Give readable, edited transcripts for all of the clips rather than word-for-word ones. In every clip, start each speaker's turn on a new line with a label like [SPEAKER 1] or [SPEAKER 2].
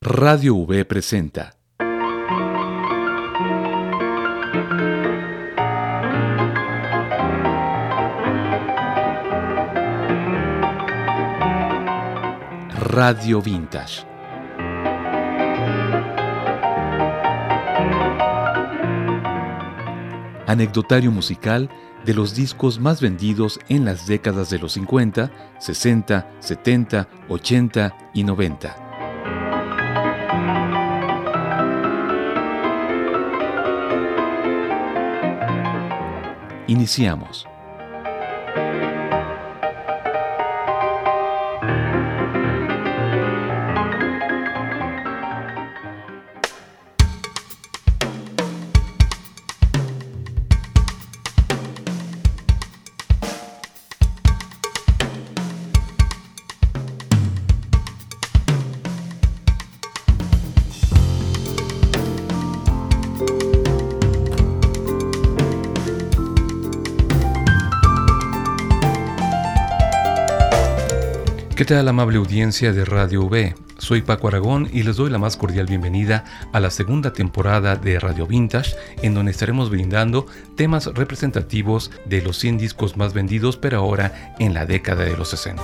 [SPEAKER 1] Radio V presenta Radio Vintage. Anecdotario musical de los discos más vendidos en las décadas de los 50, 60, 70, 80 y 90. Iniciamos. ¿Qué tal, amable audiencia de Radio V? Soy Paco Aragón y les doy la más cordial bienvenida a la segunda temporada de Radio Vintage, en donde estaremos brindando temas representativos de los 100 discos más vendidos, pero ahora en la década de los 60.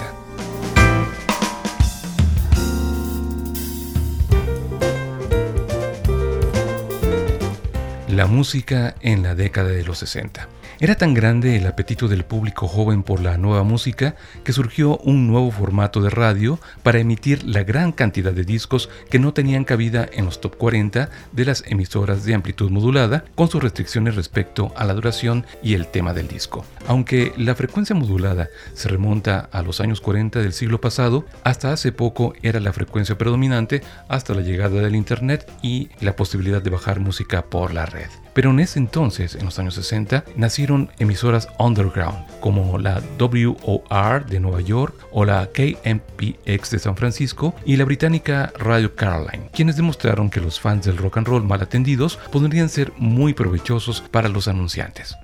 [SPEAKER 1] La música en la década de los 60. Era tan grande el apetito del público joven por la nueva música que surgió un nuevo formato de radio para emitir la gran cantidad de discos que no tenían cabida en los top 40 de las emisoras de amplitud modulada, con sus restricciones respecto a la duración y el tema del disco. Aunque la frecuencia modulada se remonta a los años 40 del siglo pasado, hasta hace poco era la frecuencia predominante hasta la llegada del Internet y la posibilidad de bajar música por la red. Pero en ese entonces, en los años 60, nacieron emisoras underground como la WOR de Nueva York o la KMPX de San Francisco y la británica Radio Caroline, quienes demostraron que los fans del rock and roll mal atendidos podrían ser muy provechosos para los anunciantes.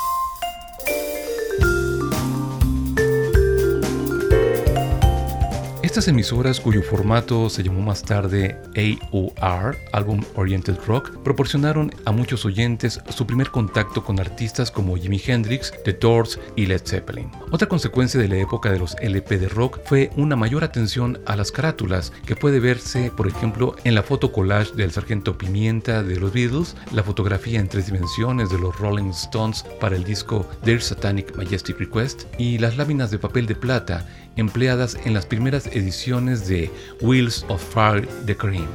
[SPEAKER 1] Estas emisoras, cuyo formato se llamó más tarde AOR, Album Oriented Rock, proporcionaron a muchos oyentes su primer contacto con artistas como Jimi Hendrix, The Doors y Led Zeppelin. Otra consecuencia de la época de los LP de rock fue una mayor atención a las carátulas, que puede verse, por ejemplo, en la foto collage del Sargento Pimienta de los Beatles, la fotografía en 3 dimensiones de los Rolling Stones para el disco Their Satanic Majestic Request y las láminas de papel de plata empleadas en las primeras ediciones de Wheels of Fire de Cream.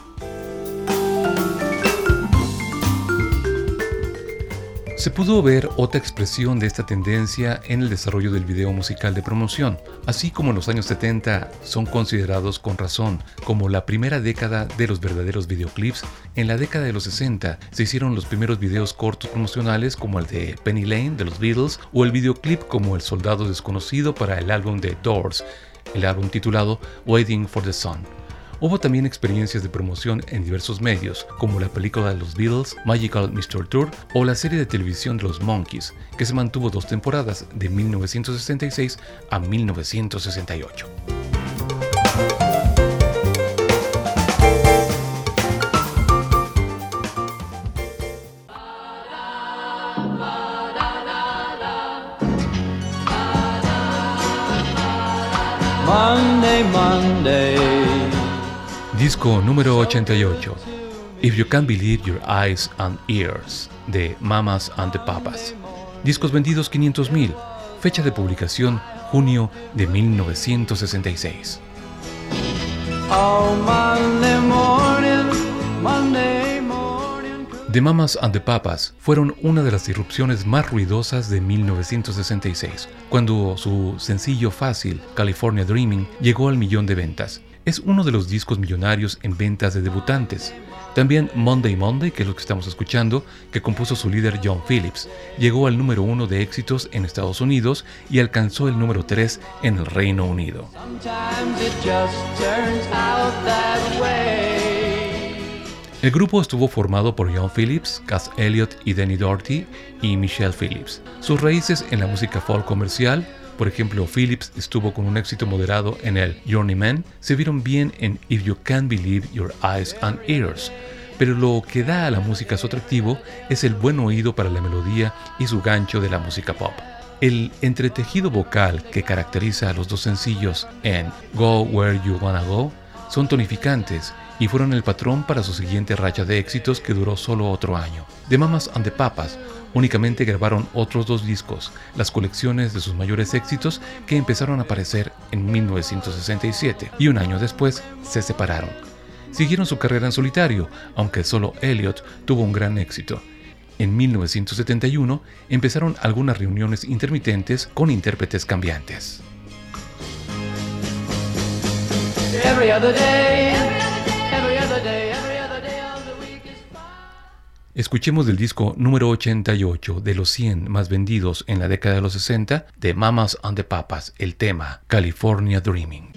[SPEAKER 1] Se pudo ver otra expresión de esta tendencia en el desarrollo del video musical de promoción, así como en los años 70 son considerados con razón como la primera década de los verdaderos videoclips. En la década de los 60 se hicieron los primeros videos cortos promocionales como el de Penny Lane de los Beatles o el videoclip como El Soldado Desconocido para el álbum de Doors, el álbum titulado Waiting for the Sun. Hubo también experiencias de promoción en diversos medios, como la película de los Beatles, Magical Mystery Tour, o la serie de televisión de los Monkees, que se mantuvo 2 temporadas, de 1966 a 1968.
[SPEAKER 2] Monday.
[SPEAKER 1] Disco número 88, If You Can't Believe Your Eyes and Ears, de Mamas and the Papas. Discos vendidos 500,000, fecha de publicación junio de 1966.
[SPEAKER 2] Oh, Monday morning.
[SPEAKER 1] The Mamas and the Papas fueron una de las irrupciones más ruidosas de 1966, cuando su sencillo fácil, California Dreaming, llegó al 1,000,000 de ventas. Es uno de los discos millonarios en ventas de debutantes. También Monday Monday, que es lo que estamos escuchando, que compuso su líder John Phillips, llegó al número 1 de éxitos en Estados Unidos y alcanzó el número 3 en el Reino Unido. El grupo estuvo formado por John Phillips, Cass Elliot y Denny Doherty y Michelle Phillips. Sus raíces en la música folk comercial Por ejemplo, Phillips estuvo con un éxito moderado en el Journeyman, se vieron bien en If You Can't Believe Your Eyes and Ears, pero lo que da a la música su atractivo es el buen oído para la melodía y su gancho de la música pop. El entretejido vocal que caracteriza a los dos sencillos en Go Where You Wanna Go son tonificantes y fueron el patrón para su siguiente racha de éxitos que duró solo otro año. The Mamas and the Papas únicamente grabaron otros 2 discos, las colecciones de sus mayores éxitos que empezaron a aparecer en 1967 y un año después se separaron. Siguieron su carrera en solitario, aunque solo Elliott tuvo un gran éxito. En 1971 empezaron algunas reuniones intermitentes con intérpretes cambiantes. Escuchemos del disco número 88 de los 100 más vendidos en la década de los 60 de Mamas and the Papas, el tema California Dreaming.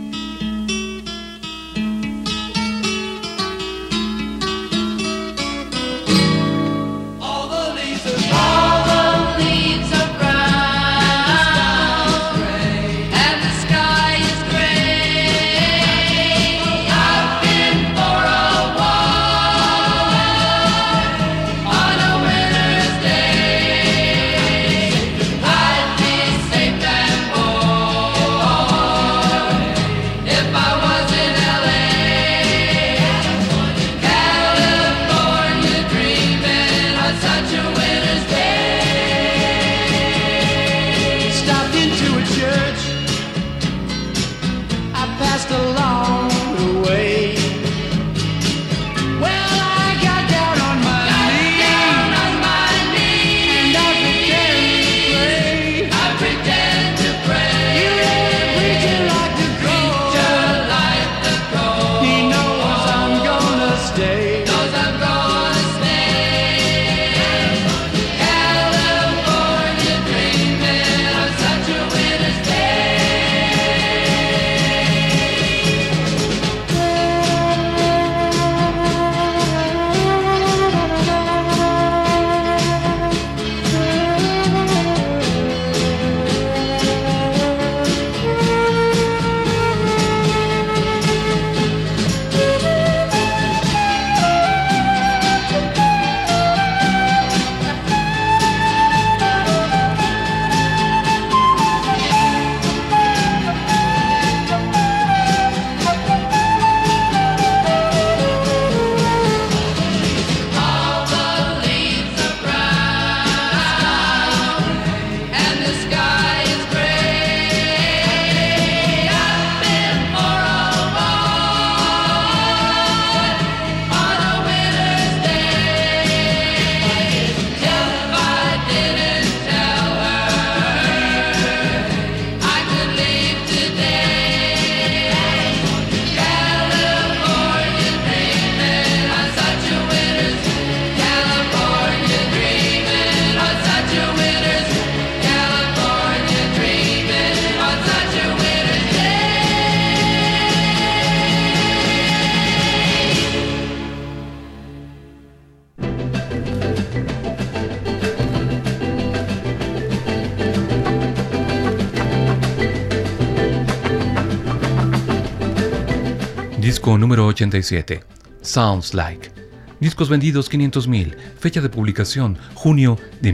[SPEAKER 1] Disco número 87, Sounds Like. Discos vendidos 500,000, fecha de publicación junio de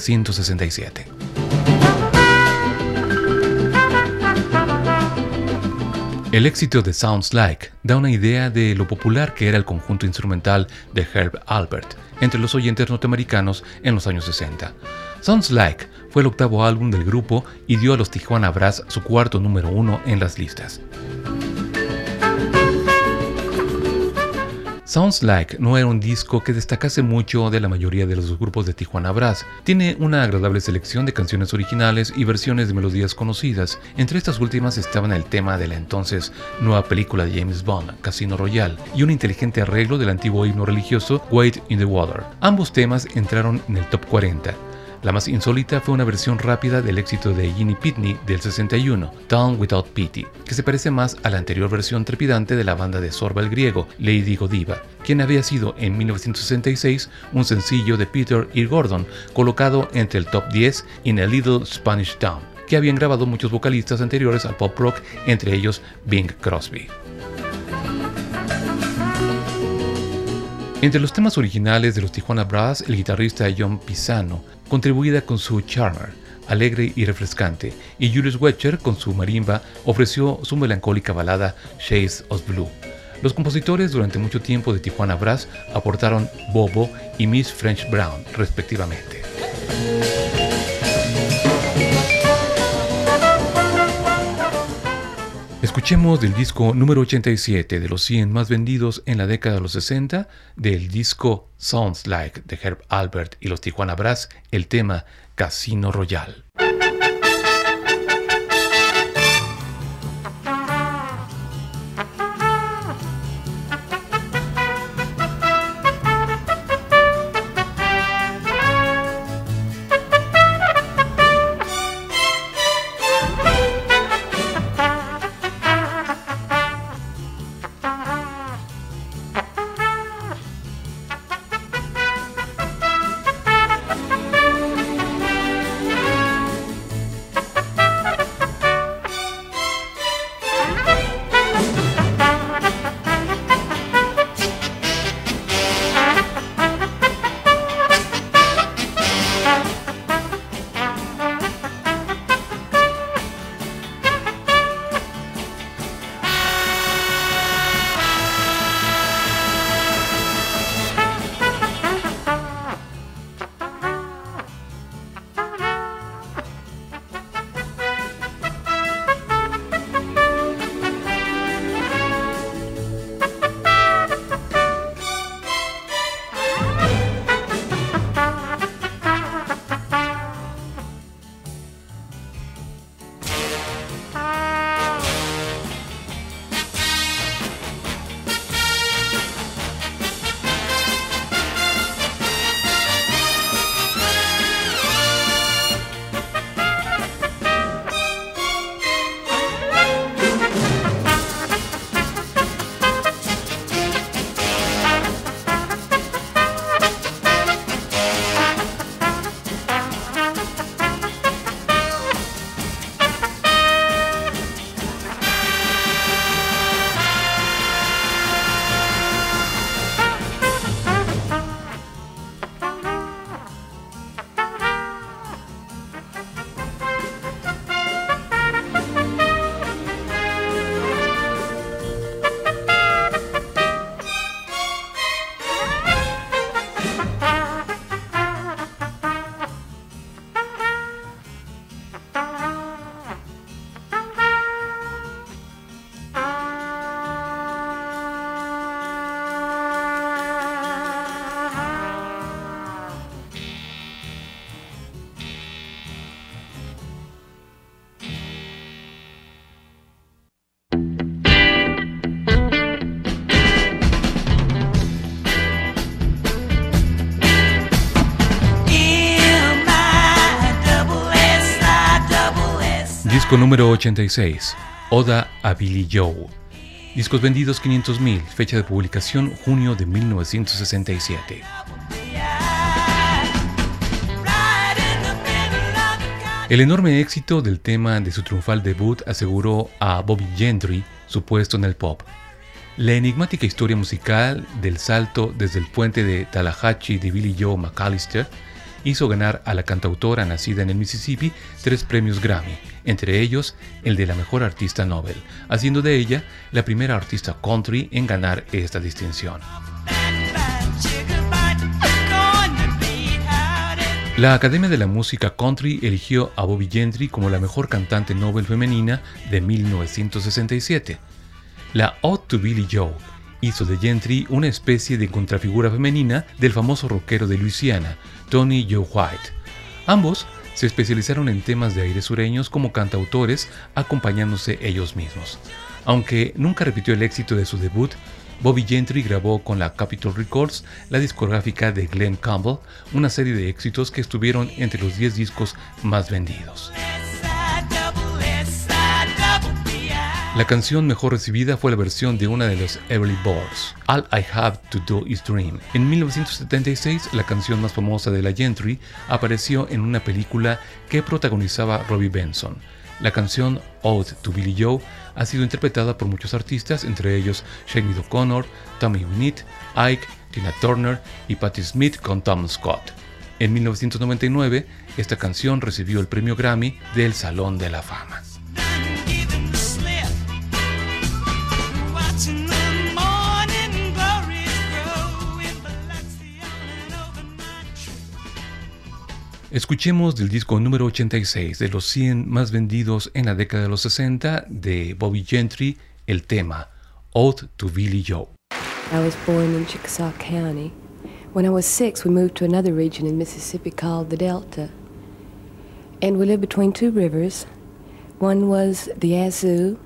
[SPEAKER 1] 1967. El éxito de Sounds Like da una idea de lo popular que era el conjunto instrumental de Herb Alpert entre los oyentes norteamericanos en los años 60. Sounds Like fue el 8º álbum del grupo y dio a los Tijuana Brass su 4º número 1 en las listas. Sounds Like no era un disco que destacase mucho de la mayoría de los grupos de Tijuana Brass. Tiene una agradable selección de canciones originales y versiones de melodías conocidas. Entre estas últimas estaban el tema de la entonces nueva película de James Bond, Casino Royale, y un inteligente arreglo del antiguo himno religioso Wade in the Water. Ambos temas entraron en el top 40. La más insólita fue una versión rápida del éxito de Ginny Pitney del 61, Down Without Pity, que se parece más a la anterior versión trepidante de la banda de Sorba el griego, Lady Godiva, quien había sido en 1966 un sencillo de Peter E. Gordon, colocado entre el top 10 en A Little Spanish Town. que habían grabado muchos vocalistas anteriores al pop rock, entre ellos Bing Crosby. Entre los temas originales de los Tijuana Brass, el guitarrista John Pisano contribuía con su Charmer, alegre y refrescante, y Julius Wetcher con su marimba ofreció su melancólica balada Shades of Blue. Los compositores durante mucho tiempo de Tijuana Brass aportaron Bobo y Miss French Brown, respectivamente. Escuchemos del disco número 87 de los 100 más vendidos en la década de los 60, del disco Sounds Like de Herb Alpert y los Tijuana Brass, el tema Casino Royale. Disco número 86, Oda a Billy Joe. Discos vendidos 500,000, fecha de publicación junio de 1967. El enorme éxito del tema de su triunfal debut aseguró a Bobby Gentry su puesto en el pop. La enigmática historia musical del salto desde el puente de Tallahatchie de Billie Joe McAllister hizo ganar a la cantautora nacida en el Mississippi 3 premios Grammy, entre ellos el de la mejor artista Nobel, haciendo de ella la primera artista country en ganar esta distinción. La Academia de la Música Country eligió a Bobby Gentry como la mejor cantante Nobel femenina de 1967. La Ode to Billie Joe hizo de Gentry una especie de contrafigura femenina del famoso rockero de Luisiana, Tony Joe White. Ambos se especializaron en temas de aires sureños como cantautores, acompañándose ellos mismos. Aunque nunca repitió el éxito de su debut, Bobby Gentry grabó con la Capitol Records, la discográfica de Glenn Campbell, una serie de éxitos que estuvieron entre los 10 discos más vendidos. La canción mejor recibida fue la versión de una de los Everly Brothers, All I Have to Do Is Dream. En 1976, la canción más famosa de la Gentry apareció en una película que protagonizaba Robbie Benson. La canción Ode to Billie Joe ha sido interpretada por muchos artistas, entre ellos Sinéad O'Connor, Tammy Wynette, Ike, Tina Turner y Patti Smith con Tom Scott. En 1999, esta canción recibió el premio Grammy del Salón de la Fama. Escuchemos del disco número 86 de los 100 más vendidos en la década de los 60 de Bobbie Gentry, el tema Ode to Billie Joe.
[SPEAKER 3] I was born in Chickasaw County. When I was 6, we moved to another region in Mississippi called the Delta. And we lived between two rivers. One was the Yazoo,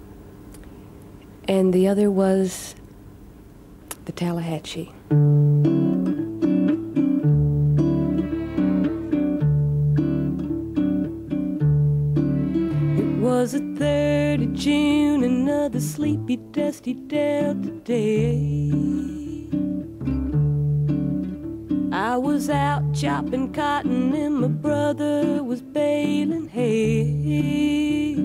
[SPEAKER 3] and the other was the Tallahatchie. It was the 3rd of June, another sleepy, dusty Delta day. I was out chopping cotton and my brother was baling hay.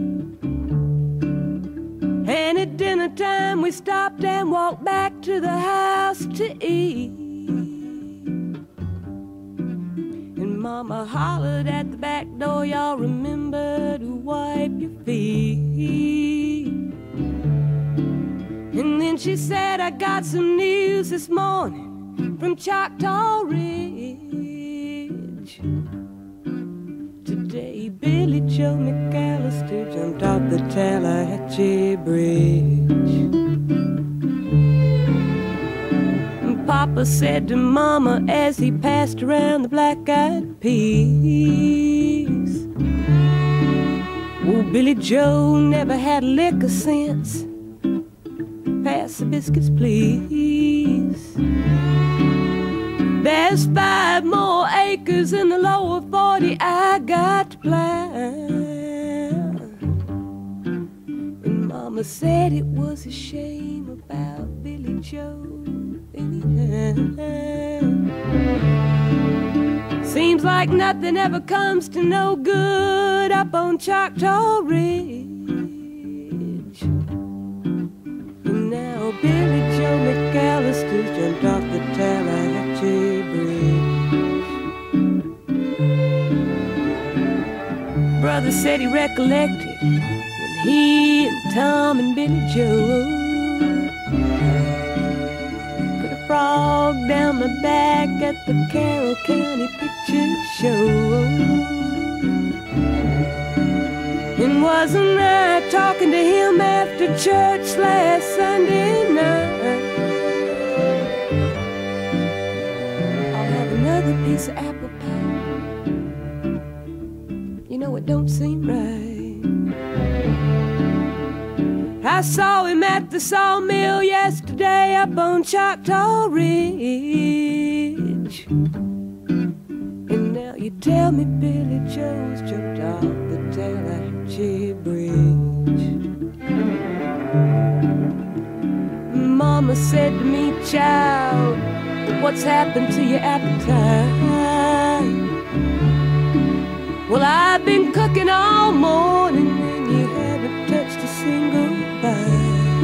[SPEAKER 3] And at dinner time we stopped and walked back to the house to eat. And Mama hollered at the back door, y'all remember to wipe your feet. And then she said, I got some news this morning from Choctaw Ridge. Today Billie Joe McAllister jumped off the Tallahatchie Bridge. And Papa said to Mama as he passed around the black-eyed peas, oh, Billie Joe never had a lick of sense. Pass the biscuits, please. There's 5 more acres in the lower 40 I got to plant. And Mama said it was a shame about Billie Joe anyhow. Seems like nothing ever comes to no good up on Choctaw Ridge. And now Billie Joe McAllister jumped off the Tallahatchie Bridge. Brother said he recollected when he and Tom and Billie Joe put a frog down my back at the Carroll County Picture Show. And wasn't I talking to him after church last Sunday night? I'll have another piece of apple pie. You know it don't seem right. I saw him at the sawmill yesterday up on Choctaw Ridge. And now you tell me Billie Joe's jumped off the Tallahatchie Bridge. Mama said to me, child, what's happened to your appetite? Well, I've been cooking all morning and you haven't touched a single bite.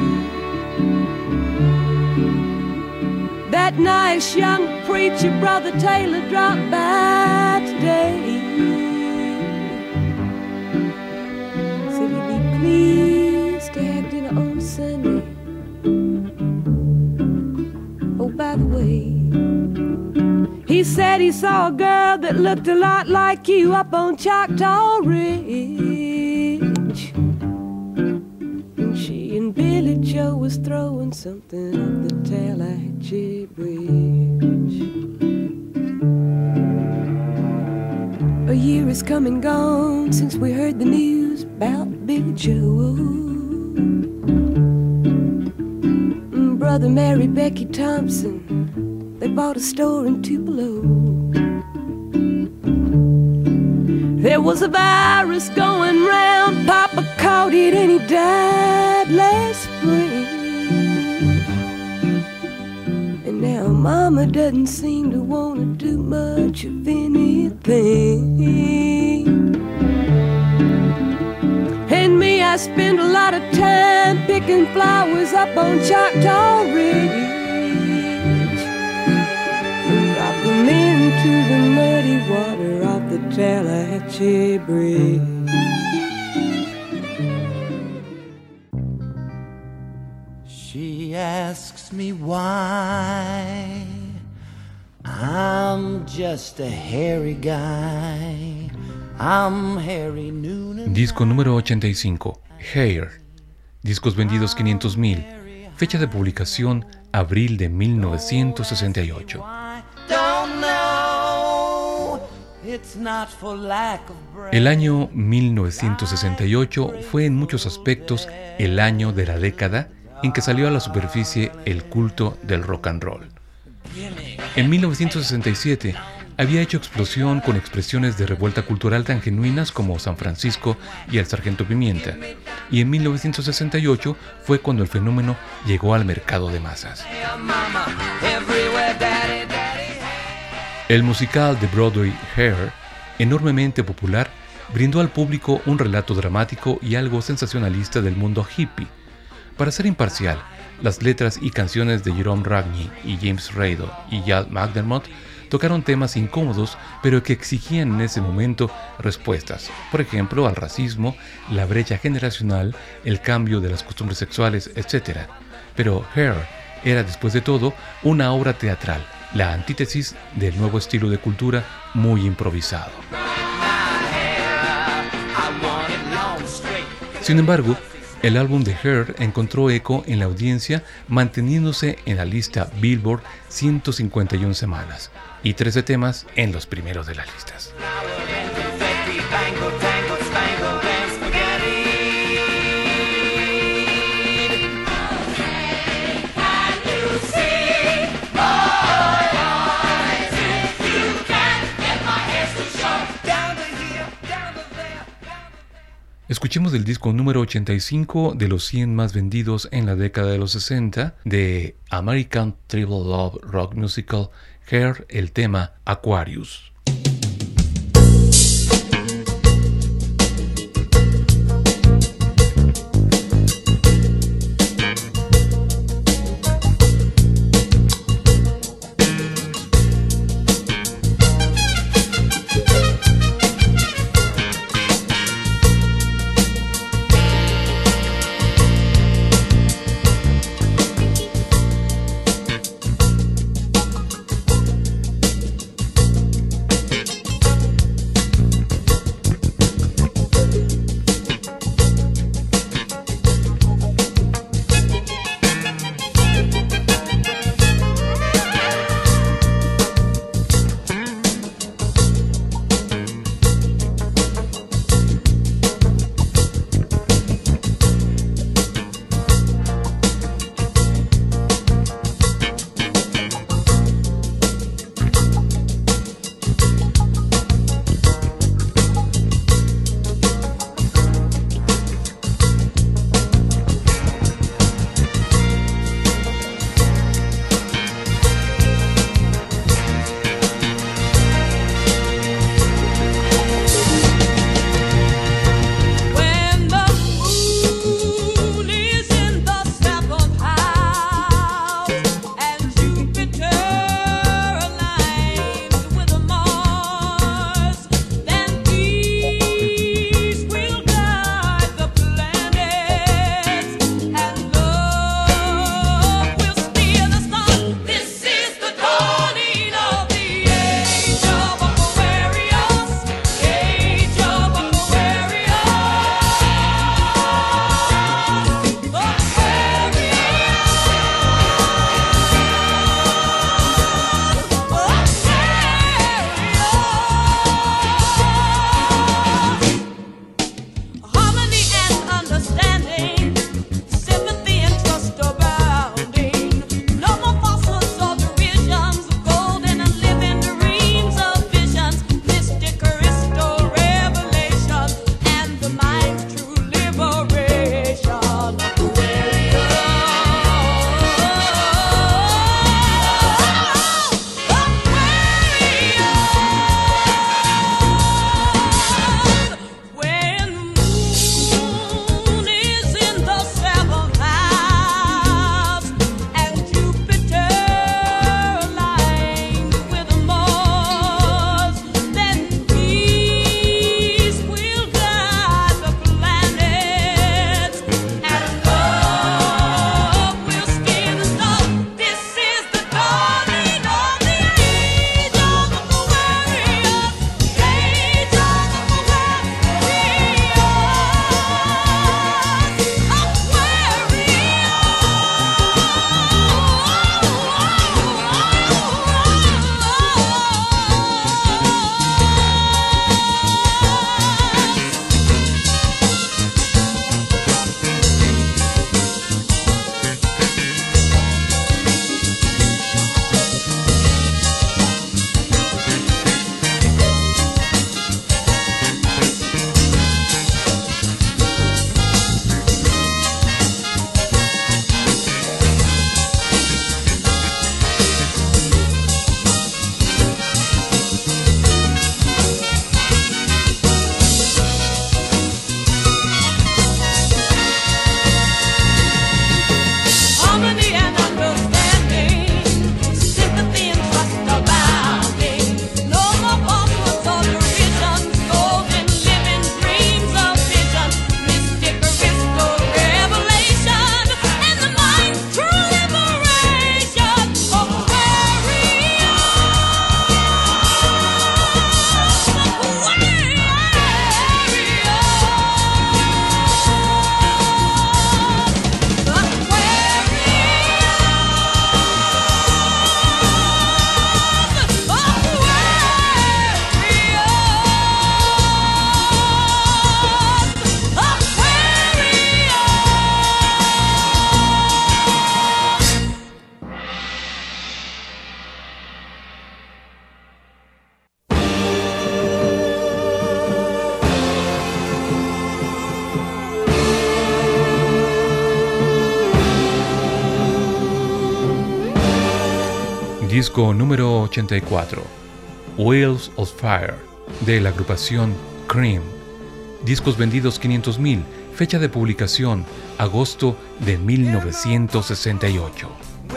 [SPEAKER 3] That nice young preacher, Brother Taylor, dropped by today. Said he'd be pleased to have dinner on Sunday. Oh, by the way, he said he saw a girl that looked a lot like you up on Choctaw Ridge. And she and Billie Joe was throwing something up the Tallahatchie Bridge. A year has come and gone since we heard the news about Billie Joe. Brother married Becky Thompson. They bought a store in Tupelo. There was a virus going round, Papa caught it and he died last spring. And now Mama doesn't seem to want to do much of anything. And me, I spend a lot of time picking flowers up on Choctaw Ridge. Drop them into the muddy water off the Tallahatchie Bridge.
[SPEAKER 2] She asks me why I'm just a hairy guy. I'm Harry Noonan.
[SPEAKER 1] Disco número 85, Hair. Discos vendidos 500,000. Fecha de publicación, abril de 1968. El año 1968 fue en muchos aspectos el año de la década en que salió a la superficie el culto del rock and roll. En 1967 había hecho explosión con expresiones de revuelta cultural tan genuinas como San Francisco y el Sargento Pimienta, y en 1968 fue cuando el fenómeno llegó al mercado de masas. El musical de Broadway Hair, enormemente popular, brindó al público un relato dramático y algo sensacionalista del mundo hippie. Para ser imparcial, las letras y canciones de Jerome Ragni y James Rado y Yal McDermott tocaron temas incómodos, pero que exigían en ese momento respuestas, por ejemplo, al racismo, la brecha generacional, el cambio de las costumbres sexuales, etc. Pero Hair era, después de todo, una obra teatral, la antítesis del nuevo estilo de cultura muy improvisado. Sin embargo, el álbum de Hair encontró eco en la audiencia, manteniéndose en la lista Billboard 151 semanas y 13 temas en los primeros de las listas. Escuchemos el disco número 85 de los 100 más vendidos en la década de los 60 de American Tribal Love Rock Musical, Hair, el tema Aquarius. disco número 84, Wheels of Fire, de la agrupación Cream. Discos vendidos 500,000, fecha de publicación, agosto de 1968.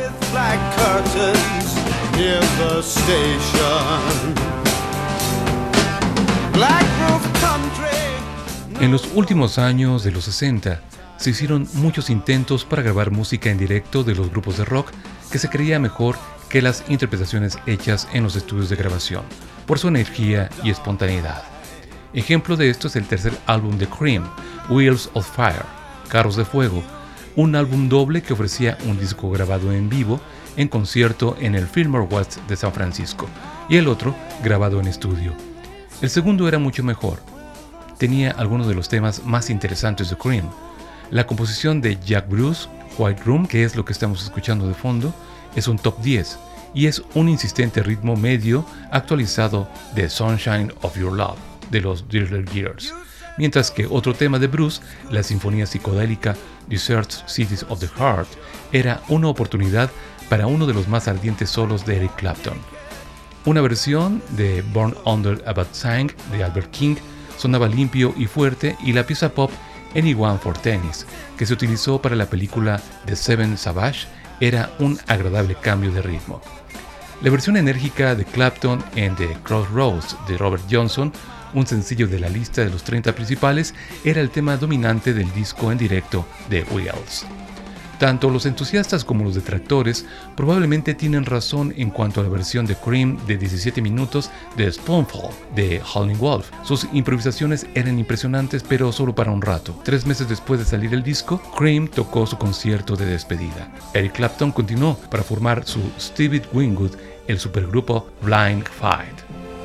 [SPEAKER 1] En los últimos años de los 60, se hicieron muchos intentos para grabar música en directo de los grupos de rock que se creía mejor que las interpretaciones hechas en los estudios de grabación, por su energía y espontaneidad. Ejemplo de esto es el tercer álbum de Cream, Wheels of Fire, Carros de Fuego, un álbum doble que ofrecía un disco grabado en vivo en concierto en el Fillmore West de San Francisco y el otro grabado en estudio. El segundo era mucho mejor. Tenía algunos de los temas más interesantes de Cream. La composición de Jack Bruce, White Room, que es lo que estamos escuchando de fondo, es un top 10 y es un insistente ritmo medio actualizado de Sunshine of Your Love de los Dirty Years, mientras que otro tema de Bruce, la sinfonía psicodélica Desert Cities of the Heart, era una oportunidad para uno de los más ardientes solos de Eric Clapton. Una versión de Born Under a Bad Sign de Albert King sonaba limpio y fuerte, y la pieza pop Anyone for Tennis, que se utilizó para la película The Seven Savage, era un agradable cambio de ritmo. La versión enérgica de Clapton en The Crossroads de Robert Johnson, un sencillo de la lista de los 30 principales, era el tema dominante del disco en directo de Wheels. Tanto los entusiastas como los detractores probablemente tienen razón en cuanto a la versión de Cream de 17 minutos de Spoonful de Howlin' Wolf. Sus improvisaciones eran impresionantes, pero solo para un rato. 3 meses después de salir el disco, Cream tocó su concierto de despedida. Eric Clapton continuó para formar su Stevie Winwood, el supergrupo Blind Faith.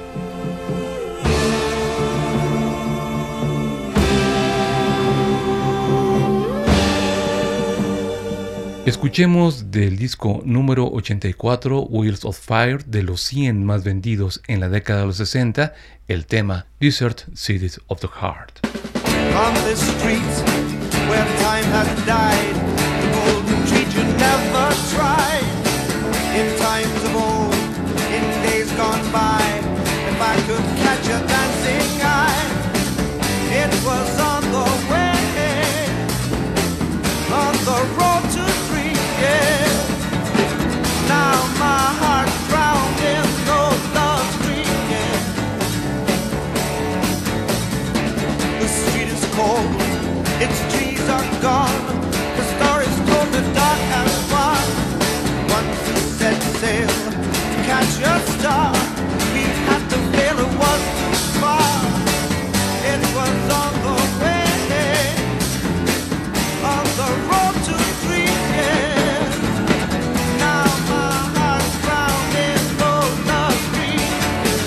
[SPEAKER 1] Escuchemos del disco número 84, Wheels of Fire, de los 100 más vendidos en la década de los 60, el tema Desert Cities of the Heart.
[SPEAKER 4] On the streets where time has died, the golden treat you never tried. In times of old, in days gone by, if I could catch a dancing eye, it was on the way, on the road to dream, yeah. Now my heart's drowned in those love streams, yeah. The street is cold, its trees are gone, the story's told, the dark has won. Once we set sail to catch a star, we had to fail, it was too far. It was on the way, on the road to dream, yeah. Now my heart's drowned in those love streams.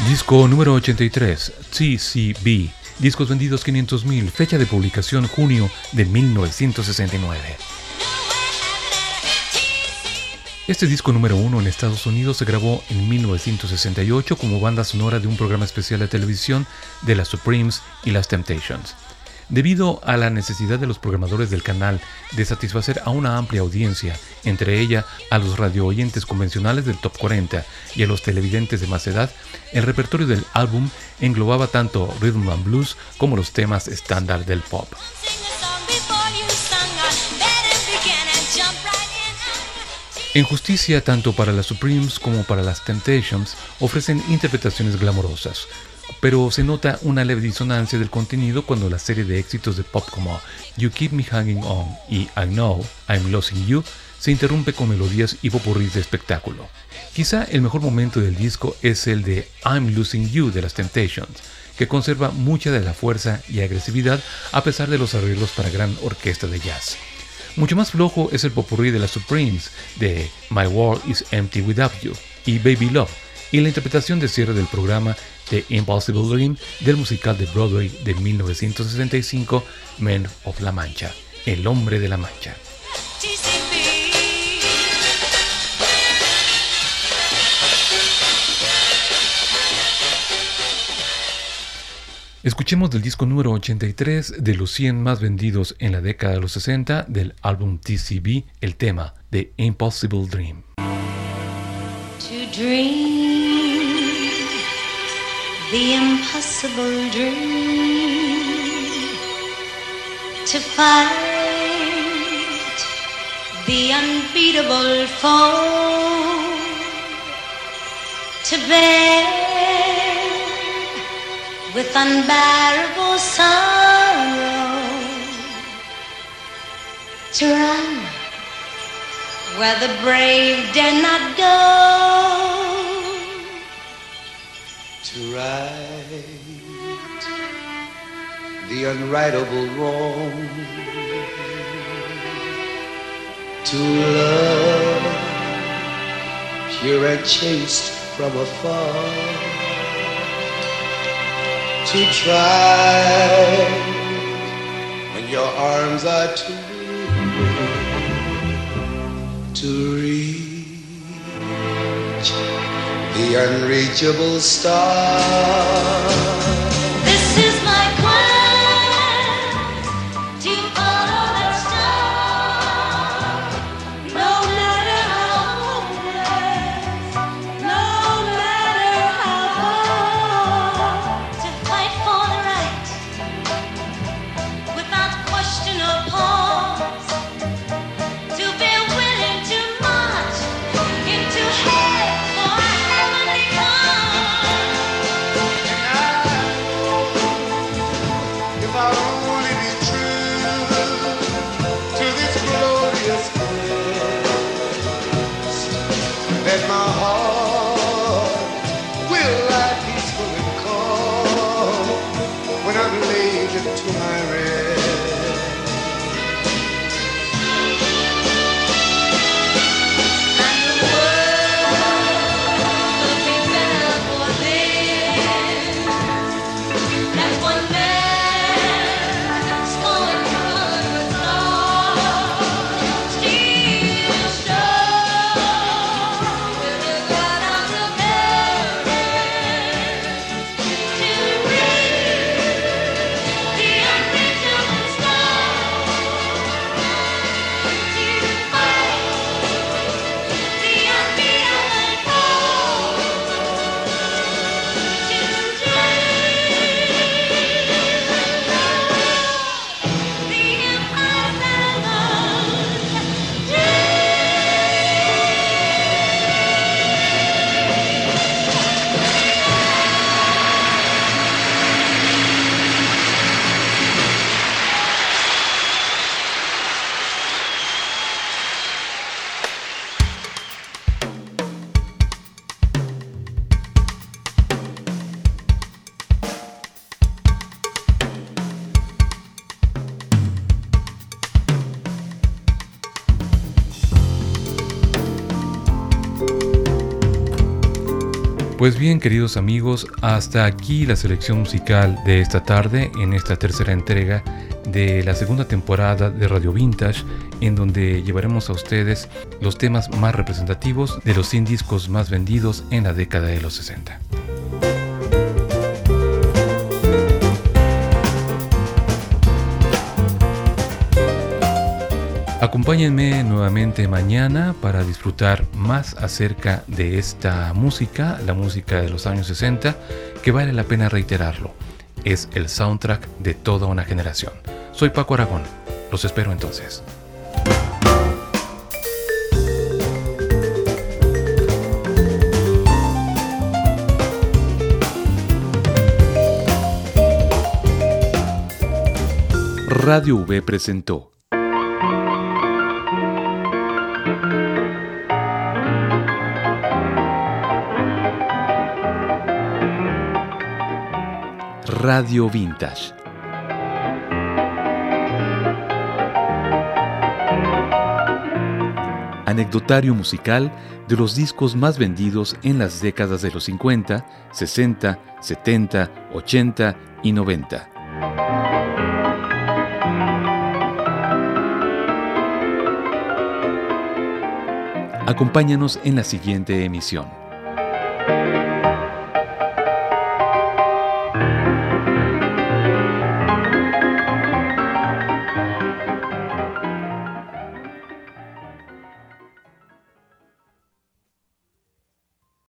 [SPEAKER 1] Disco número 83, TCB, discos vendidos 500,000, fecha de publicación junio de 1969. Este disco número 1 en Estados Unidos se grabó en 1968 como banda sonora de un programa especial de televisión de las Supremes y las Temptations. Debido a la necesidad de los programadores del canal de satisfacer a una amplia audiencia, entre ella a los radiooyentes convencionales del Top 40 y a los televidentes de más edad, el repertorio del álbum englobaba tanto rhythm and blues como los temas estándar del pop. En justicia, tanto para las Supremes como para las Temptations ofrecen interpretaciones glamorosas, pero se nota una leve disonancia del contenido cuando la serie de éxitos de pop como You Keep Me Hanging On y I Know I'm Losing You se interrumpe con melodías y popurrís de espectáculo. Quizá el mejor momento del disco es el de I'm Losing You de las Temptations, que conserva mucha de la fuerza y agresividad a pesar de los arreglos para gran orquesta de jazz. Mucho más flojo es el popurrí de las Supremes de My World Is Empty Without You y Baby Love, y la interpretación de cierre del programa The Impossible Dream del musical de Broadway de 1965, Men of La Mancha, El Hombre de la Mancha. Escuchemos del disco número 83 de los 100 más vendidos en la década de los 60 del álbum TCB, el tema The Impossible Dream.
[SPEAKER 5] To dream the impossible dream, to fight the unbeatable foe, to bear with unbearable sorrow, to run where the brave dare not go,
[SPEAKER 4] to right the unrightable wrong, to love pure and chaste from afar, to try when your arms are too weak to reach the unreachable star.
[SPEAKER 5] This is my quest to follow that star, no matter how hopeless, no matter how far, to fight for the right without question or pause, to be willing to march into hell for a heavenly cause.
[SPEAKER 4] If I only be true to this glorious quest, then my heart will lie peaceful and calm when I'm laid to my rest.
[SPEAKER 5] And the world will be better for this. That one man's going
[SPEAKER 1] Pues bien, queridos amigos, hasta aquí la selección musical de esta tarde en esta tercera entrega de la segunda temporada de Radio Vintage, en donde llevaremos a ustedes los temas más representativos de los 100 discos más vendidos en la década de los 60. Acompáñenme nuevamente mañana para disfrutar más acerca de esta música, la música de los años 60, que vale la pena reiterarlo. Es el soundtrack de toda una generación. Soy Paco Aragón. Los espero entonces. Radio V presentó Radio Vintage. Anecdotario musical de los discos más vendidos en las décadas de los 50, 60, 70, 80 y 90. Acompáñanos en la siguiente emisión.